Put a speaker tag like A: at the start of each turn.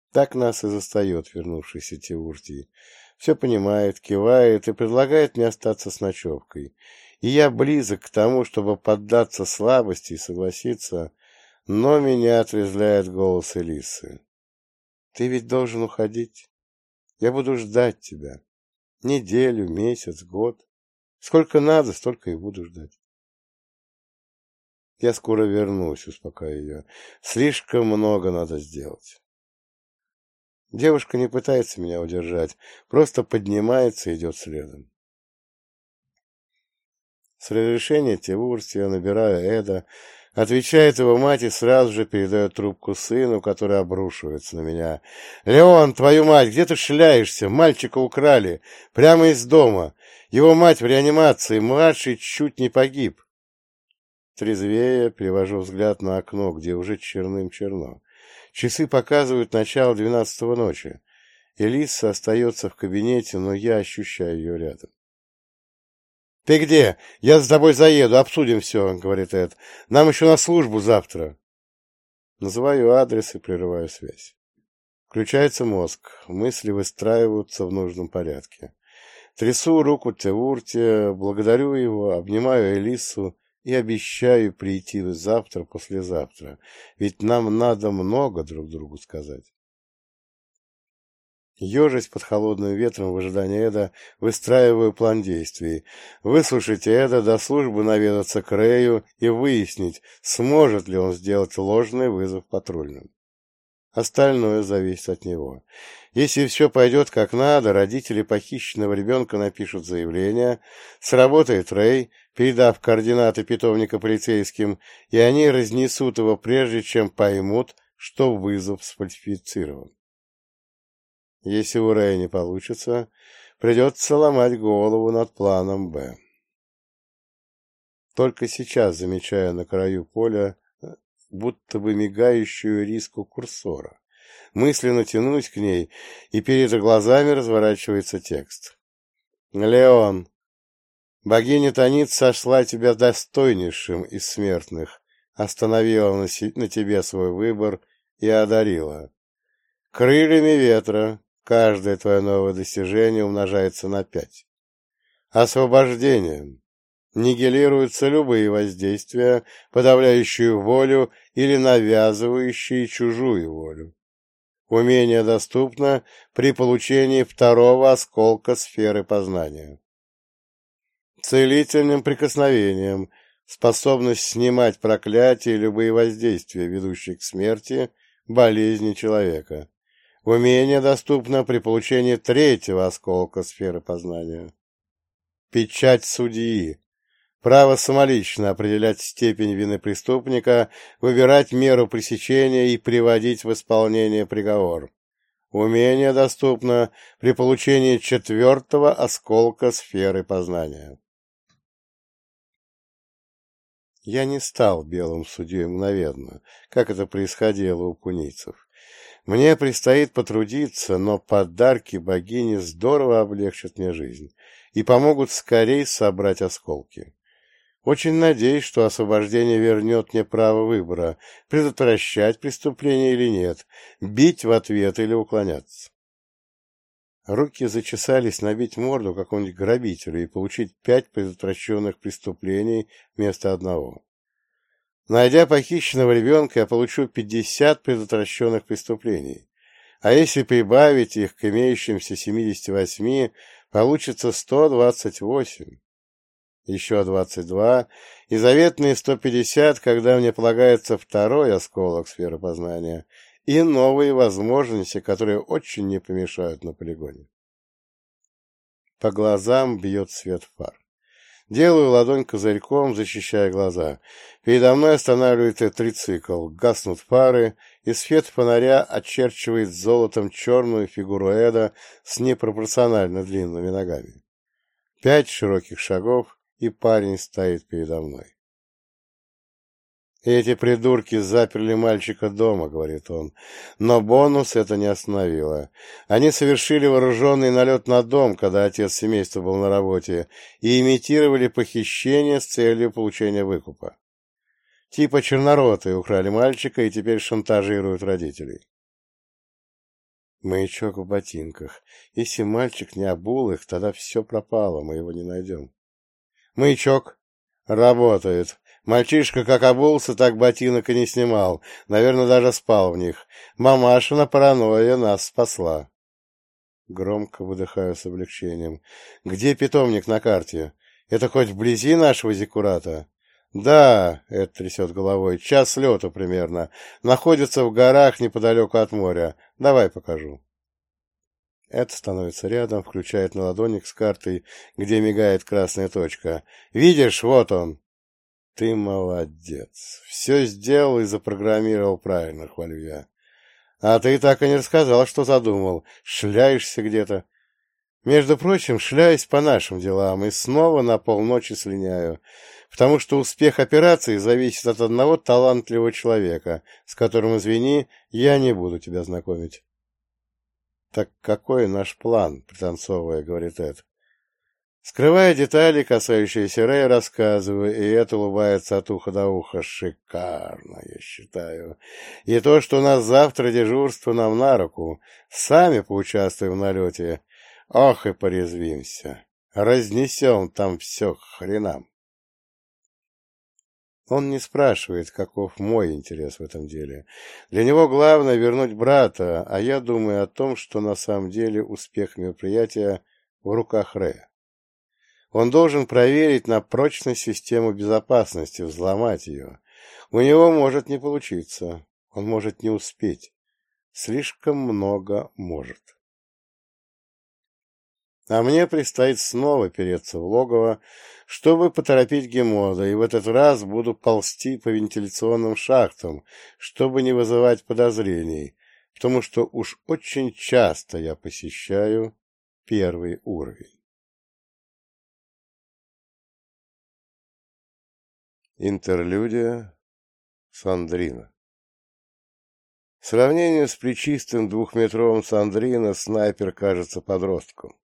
A: Так нас и застает вернувшийся Теуртий. Все понимает, кивает и предлагает мне остаться с ночевкой. И я близок к тому, чтобы поддаться слабости и согласиться, но меня отрезвляет голос Элисы. «Ты ведь должен уходить. Я буду ждать тебя. Неделю, месяц, год. Сколько надо, столько и буду ждать». «Я скоро вернусь», — успокаиваю ее. «Слишком много надо сделать». Девушка не пытается меня удержать, просто поднимается и идет следом. С разрешения Тевуртия набираю Эда, отвечает его мать и сразу же передает трубку сыну, который обрушивается на меня. «Леон, твою мать, где ты шляешься? Мальчика украли. Прямо из дома. Его мать в реанимации, младший чуть не погиб». Трезвее перевожу взгляд на окно, где уже черным-черно. Часы показывают начало 12-го ночи. Элиса остается в кабинете, но я ощущаю ее рядом. «Ты где? Я за тобой заеду, обсудим все», — говорит Эд. «Нам еще на службу завтра». Называю адрес и прерываю связь. Включается мозг, мысли выстраиваются в нужном порядке. Трясу руку Теуртия, благодарю его, обнимаю Элису и обещаю прийти завтра-послезавтра, ведь нам надо много друг другу сказать. Ежась под холодным ветром в ожидании Эда, выстраиваю план действий. Выслушать Эда, до службы наведаться к Рэю и выяснить, сможет ли он сделать ложный вызов патрульным. Остальное зависит от него. Если все пойдет как надо, родители похищенного ребенка напишут заявление, сработает Рэй, передав координаты питомника полицейским, и они разнесут его, прежде чем поймут, что вызов сфальсифицирован. Если у Рэя не получится, придется ломать голову над планом «Б». Только сейчас замечаю на краю поля будто бы мигающую риску курсора. Мысленно тянусь к ней, и перед глазами разворачивается текст. «Леон, богиня Танит сошла тебя достойнейшим из смертных, остановила на тебе свой выбор и одарила. Крыльями ветра каждое твое новое достижение умножается на 5. Освобождением нигилируются любые воздействия, подавляющие волю или навязывающие чужую волю. Умение доступно при получении второго осколка сферы познания. Целительным прикосновением способность снимать проклятия и любые воздействия, ведущие к смерти, болезни человека. Умение доступно при получении третьего осколка сферы познания. Печать судьи. Право самолично определять степень вины преступника, выбирать меру пресечения и приводить в исполнение приговор. Умение доступно при получении четвертого осколка сферы познания. Я не стал белым судьей мгновенно, как это происходило у пунийцев. Мне предстоит потрудиться, но подарки богини здорово облегчат мне жизнь и помогут скорее собрать осколки. Очень надеюсь, что освобождение вернет мне право выбора, предотвращать преступление или нет, бить в ответ или уклоняться. Руки зачесались набить морду какому-нибудь грабителю и получить 5 предотвращенных преступлений вместо одного. Найдя похищенного ребенка, я получу 50 предотвращенных преступлений, а если прибавить их к имеющимся 78, получится 128. Еще 22 и заветные 150, когда мне полагается второй осколок сферы познания, и новые возможности, которые очень не помешают на полигоне. По глазам бьет свет фар. Делаю ладонь козырьком, защищая глаза. Передо мной останавливается трицикл, гаснут фары, и свет фонаря очерчивает золотом черную фигуру Эда с непропорционально длинными ногами. 5 широких шагов, и парень стоит передо мной. «Эти придурки заперли мальчика дома», — говорит он, но бонус это не остановило. Они совершили вооруженный налет на дом, когда отец семейства был на работе, и имитировали похищение с целью получения выкупа. Типа черноротые украли мальчика и теперь шантажируют родителей. Маячок в ботинках. Если мальчик не обул их, тогда все пропало, мы его не найдем. Маячок. Работает. Мальчишка как обулся, так ботинок и не снимал. Наверное, даже спал в них. Мамашина паранойя нас спасла. Громко выдыхаю с облегчением. Где питомник на карте? Это хоть вблизи нашего зиккурата? Да, это трясет головой. Час лету примерно. Находится в горах неподалеку от моря. Давай покажу. Это становится рядом, включает на ладоник с картой, где мигает красная точка. Видишь, вот он. Ты молодец. Все сделал и запрограммировал правильно, хвалю я. А ты так и не рассказал, что задумал. Шляешься где-то. Между прочим, шляюсь по нашим делам и снова на полночи слиняю, потому что успех операции зависит от одного талантливого человека, с которым, извини, я не буду тебя знакомить. Так какой наш план, пританцовывая, говорит Эд. Скрывая детали, касающиеся Рэя, рассказываю, и Эд улыбается от уха до уха. Шикарно, я считаю. И то, что у нас завтра дежурство, нам на руку. Сами поучаствуем в налете. Ох и порезвимся. Разнесем там все к хренам. Он не спрашивает, каков мой интерес в этом деле. Для него главное вернуть брата, а я думаю о том, что на самом деле успех мероприятия в руках Рэя. Он должен проверить на прочность систему безопасности, взломать ее. У него может не получиться, он может не успеть. Слишком много может. А мне предстоит снова переться в логово, чтобы поторопить Гемода, и в этот раз буду ползти по вентиляционным шахтам, чтобы не вызывать подозрений, потому что уж очень часто я посещаю первый уровень. Интерлюдия Сандрина. В сравнении с плечистым двухметровым Сандрино снайпер кажется подростком.